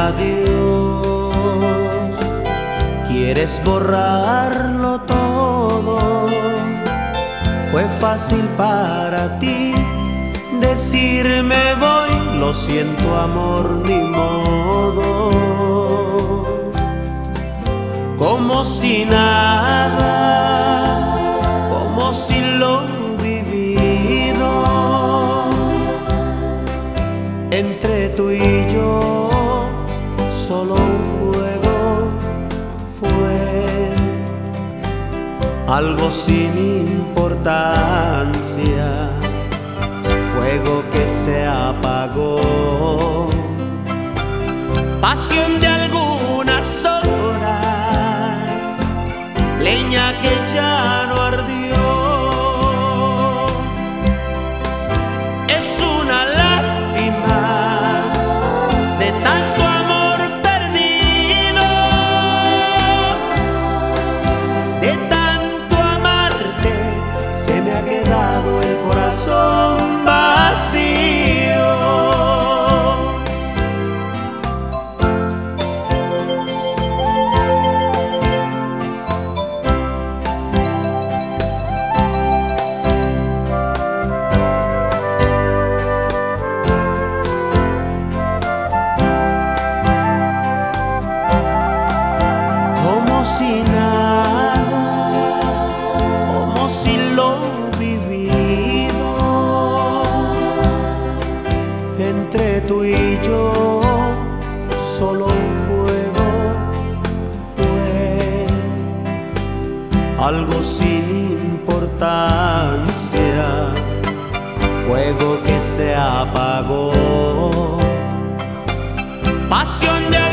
adiós. Quieres borrarlo todo. Fue fácil para ti decirme voy, lo siento amor, ni modo. Como si nada, como si lo vivido entre tú y yo solo un juego fue, algo sin importancia, fuego que se apagó, pasión de algunas horas, leña que ya no ardió. Es una lástima de tanto amor perdido, de tanto amarte se me ha quedado el corazón vacío. Como si nada, como si lo vivido entre tú y yo solo un juego fue, algo sin importancia, fuego que se apagó, pasión de